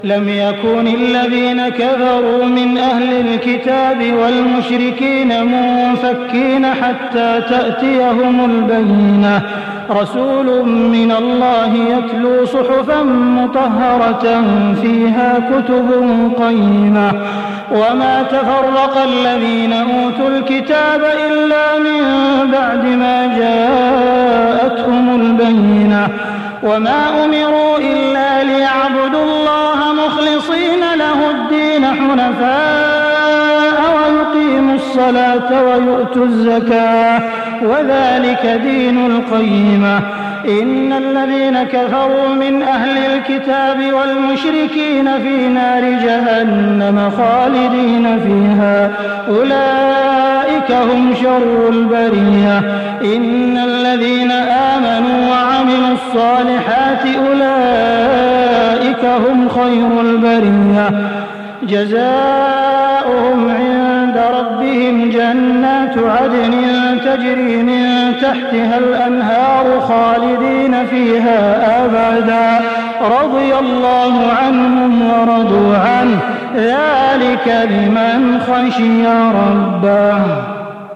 لم يكن الذين كفروا من أهل الكتاب والمشركين منفكين حتى تأتيهم البينة رسول من الله يتلو صحفا مطهرة فيها كتب قيمة وما تفرق الذين أوتوا الكتاب إلا من بعد ما جاءتهم البينة وما أمروا إلا ليعبدوا الله مخلصين له الدين حنفاء ويقيموا الصلاة ويؤتوا الزكاة وذلك دين القيمة إن الذين كفروا من أهل الكتاب والمشركين في نار جهنم خالدين فيها أولئك هم شر البرية إن الذين آمنوا وعملوا الصالحات أولئك هم خير البرية جزاؤهم عند ربهم جنات عدن تجري من تحتها الأنهار خالدين فيها أبدا رضي الله عنهم ورضوا عنه ذلك لمن خشي ربه.